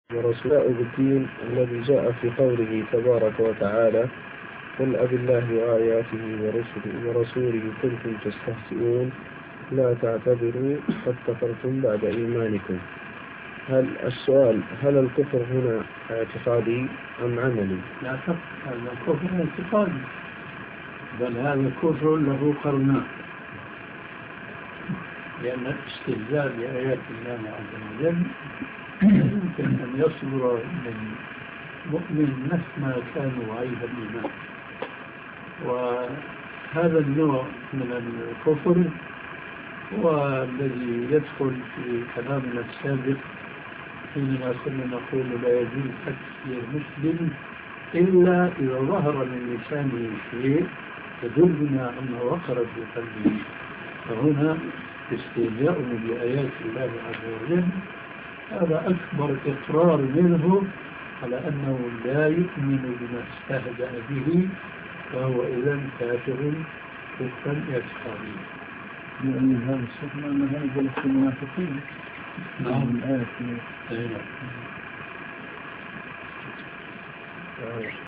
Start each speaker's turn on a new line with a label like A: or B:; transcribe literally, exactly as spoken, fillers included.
A: ورسوله بالدين الذي جاء في قوله تبارك وتعالى: قل أب الله وآياته ورسله, ورسوله كنتم تستهزئون لا تعتذروا قد كفرتم بعد إيمانكم. هل السؤال هل الكفر هنا اعتقادي أم عملي؟
B: لا شك هذا كفر اعتقادي، بل هذا كفر له قرنان، لأن الاستهزاء بآيات الله عز وجل يمكن أن يصدر من مؤمن مهما كان ضعيف الإيمان، وهذا النوع من الكفر هو الذي يدخل في كلامنا السابق حينما كنا نقول لا يجوز تكفير مسلم إلا إذا ظهر من لسانه شيء يدلنا أنه وقر في قلبه. فهنا استهزاء بآيات الله عز وجل هذا أكبر إقرار منه على أنه لا يؤمن بما استهزأ به، فهو إذن كافر كفرا اعتقاديا.
C: يعني هذا الشيء ما هذا في المنافقين.
B: نعم.
C: الآية.
B: أيوة.